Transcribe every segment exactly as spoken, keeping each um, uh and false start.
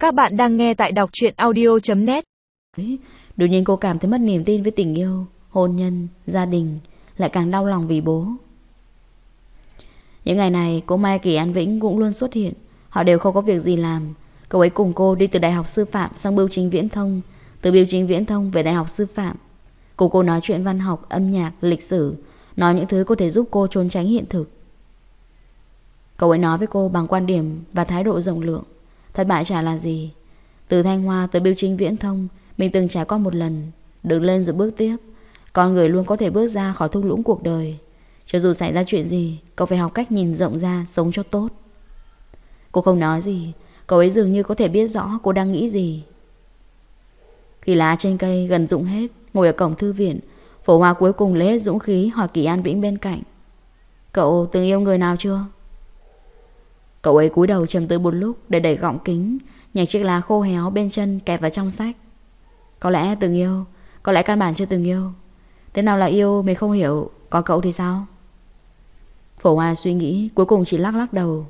Các bạn đang nghe tại đọc truyện audio chấm net. Đột nhiên cô cảm thấy mất niềm tin với tình yêu, hôn nhân, gia đình, lại càng đau lòng vì bố. Những ngày này, cô Mai Kỳ An Vĩnh cũng luôn xuất hiện. Họ đều không có việc gì làm. Cậu ấy cùng cô đi từ đại học sư phạm sang bưu chính viễn thông, từ bưu chính viễn thông về đại học sư phạm. Cùng cô nói chuyện văn học, âm nhạc, lịch sử, nói những thứ có thể giúp cô trốn tránh hiện thực. Cậu ấy nói với cô bằng quan điểm và thái độ rộng lượng. Thất bại chả là gì. Từ Thanh Hoa tới bưu chính viễn thông, mình từng trải qua một lần. Đứng lên rồi bước tiếp. Con người luôn có thể bước ra khỏi thung lũng cuộc đời. Cho dù xảy ra chuyện gì, cậu phải học cách nhìn rộng ra, sống cho tốt. Cô không nói gì. Cậu ấy dường như có thể biết rõ cô đang nghĩ gì. Khi lá trên cây gần rụng hết, ngồi ở cổng thư viện, Phổ Hoa cuối cùng lấy hết dũng khí hỏi Kỳ An Vĩnh bên cạnh: "Cậu từng yêu người nào chưa?" Cậu ấy cúi đầu trầm tư một lúc để đẩy gọng kính, nhặt chiếc lá khô héo bên chân kẹp vào trong sách. Có lẽ từng yêu, có lẽ căn bản chưa từng yêu. Thế nào là yêu mình không hiểu. Còn cậu thì sao? Phổ Hoa suy nghĩ, cuối cùng chỉ lắc lắc đầu.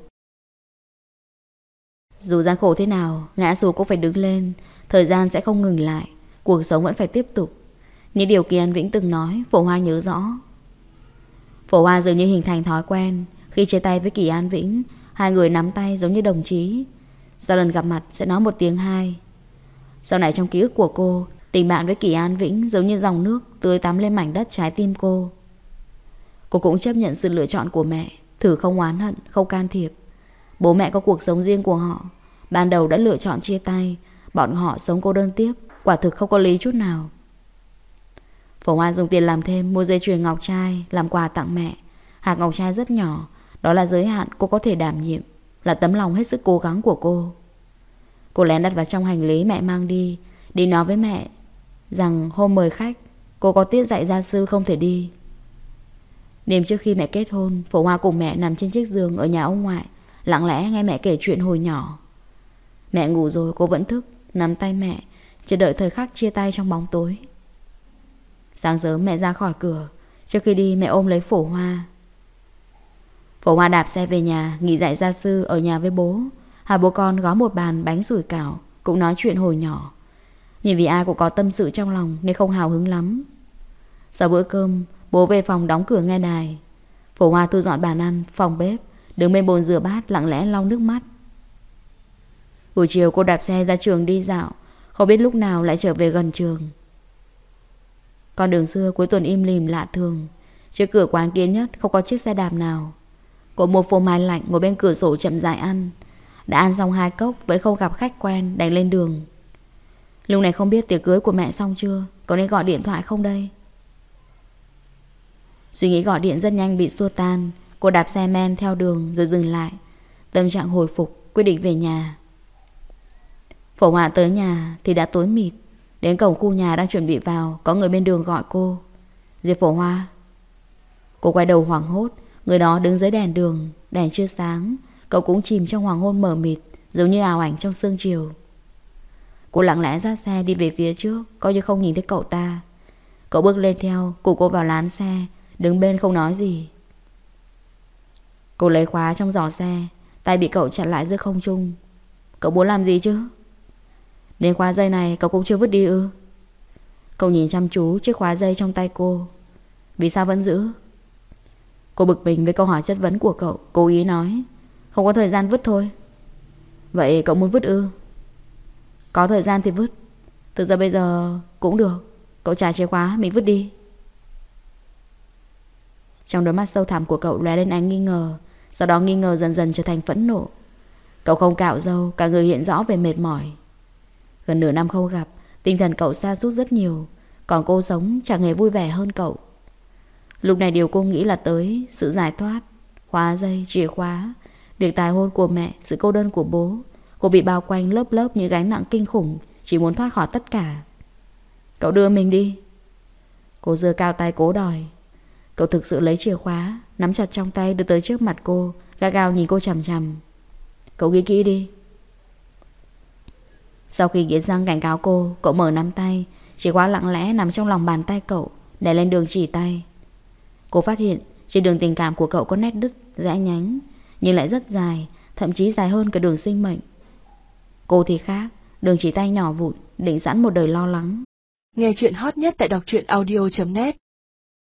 Dù gian khổ thế nào, ngã xuống cũng phải đứng lên. Thời gian sẽ không ngừng lại, cuộc sống vẫn phải tiếp tục. Những điều Kỳ An Vĩnh từng nói, Phổ Hoa nhớ rõ. Phổ Hoa dường như hình thành thói quen. Khi chia tay với Kỳ An Vĩnh, hai người nắm tay giống như đồng chí. Sau lần gặp mặt sẽ nói một tiếng hai. Sau này trong ký ức của cô, tình bạn với Kỳ An Vĩnh giống như dòng nước tưới tắm lên mảnh đất trái tim cô. Cô cũng chấp nhận sự lựa chọn của mẹ, thử không oán hận, không can thiệp. Bố mẹ có cuộc sống riêng của họ. Ban đầu đã lựa chọn chia tay, bọn họ sống cô đơn tiếp, quả thực không có lý chút nào. Phổ Hoa dùng tiền làm thêm, mua dây chuyền ngọc trai làm quà tặng mẹ. Hạt ngọc trai rất nhỏ, đó là giới hạn cô có thể đảm nhiệm, là tấm lòng hết sức cố gắng của cô. Cô lén đặt vào trong hành lý mẹ mang đi, đi nói với mẹ rằng hôm mời khách cô có tiết dạy gia sư không thể đi. Đêm trước khi mẹ kết hôn, Phổ Hoa cùng mẹ nằm trên chiếc giường ở nhà ông ngoại, lặng lẽ nghe mẹ kể chuyện hồi nhỏ. Mẹ ngủ rồi cô vẫn thức, nắm tay mẹ, chờ đợi thời khắc chia tay trong bóng tối. Sáng sớm mẹ ra khỏi cửa, trước khi đi mẹ ôm lấy Phổ Hoa. Phổ Hoa đạp xe về nhà, nghỉ dạy gia sư ở nhà với bố. Hai bố con gói một bàn bánh sủi cảo, cũng nói chuyện hồi nhỏ. Nhưng vì ai cũng có tâm sự trong lòng nên không hào hứng lắm. Sau bữa cơm, bố về phòng đóng cửa nghe đài. Phổ Hoa thu dọn bàn ăn, phòng bếp, đứng bên bồn rửa bát lặng lẽ lau nước mắt. Buổi chiều cô đạp xe ra trường đi dạo, không biết lúc nào lại trở về gần trường. Con đường xưa cuối tuần im lìm lạ thường. Trước cửa quán kia nhất không có chiếc xe đạp nào. Cô mua phô mai lạnh ngồi bên cửa sổ chậm rãi ăn. Đã ăn xong hai cốc vẫn không gặp khách quen, đành lên đường. Lúc này không biết tiệc cưới của mẹ xong chưa, có nên gọi điện thoại không đây? Suy nghĩ gọi điện rất nhanh bị xua tan. Cô đạp xe men theo đường rồi dừng lại. Tâm trạng hồi phục, quyết định về nhà. Phổ Hoa tới nhà thì đã tối mịt. Đến cổng khu nhà đang chuẩn bị vào, có người bên đường gọi cô: "Diệp Phổ Hoa." Cô quay đầu hoảng hốt. Người đó đứng dưới đèn đường, đèn chưa sáng. Cậu cũng chìm trong hoàng hôn mờ mịt, giống như ảo ảnh trong sương chiều. Cô lặng lẽ ra xe đi về phía trước, coi như không nhìn thấy cậu ta. Cậu bước lên theo, cùng cô vào lán xe, đứng bên không nói gì. Cô lấy khóa trong giỏ xe, tay bị cậu chặn lại giữa không trung. "Cậu muốn làm gì chứ? Đến khóa dây này cậu cũng chưa vứt đi ư?" Cậu nhìn chăm chú chiếc khóa dây trong tay cô. "Vì sao vẫn giữ?" Cô bực mình với câu hỏi chất vấn của cậu, cố ý nói: "Không có thời gian vứt thôi." "Vậy cậu muốn vứt ư?" "Có thời gian thì vứt. Thực ra bây giờ cũng được. Cậu trả chìa khóa mình vứt đi." Trong đôi mắt sâu thẳm của cậu lóe lên ánh nghi ngờ. Sau đó nghi ngờ dần dần trở thành phẫn nộ. Cậu không cạo râu, cả người hiện rõ về mệt mỏi. Gần nửa năm không gặp, tinh thần cậu sa sút rất nhiều. Còn cô sống chẳng hề vui vẻ hơn cậu. Lúc này điều cô nghĩ là tới sự giải thoát. Khóa dây, chìa khóa, việc tái hôn của mẹ, sự cô đơn của bố. Cô bị bao quanh lớp lớp những gánh nặng kinh khủng, chỉ muốn thoát khỏi tất cả. "Cậu đưa mình đi." Cô giơ cao tay cố đòi. Cậu thực sự lấy chìa khóa, nắm chặt trong tay đưa tới trước mặt cô, gắt gao nhìn cô chằm chằm. "Cậu ghi kỹ đi." Sau khi nghiến răng cảnh cáo cô, cậu mở nắm tay. Chìa khóa lặng lẽ nằm trong lòng bàn tay cậu, để lên đường chỉ tay. Cô phát hiện trên đường tình cảm của cậu có nét đứt, rẽ nhánh, nhưng lại rất dài, thậm chí dài hơn cả đường sinh mệnh. Cô thì khác, đường chỉ tay nhỏ vụn, định sẵn một đời lo lắng. Nghe chuyện hot nhất tại đọc truyện audio chấm net.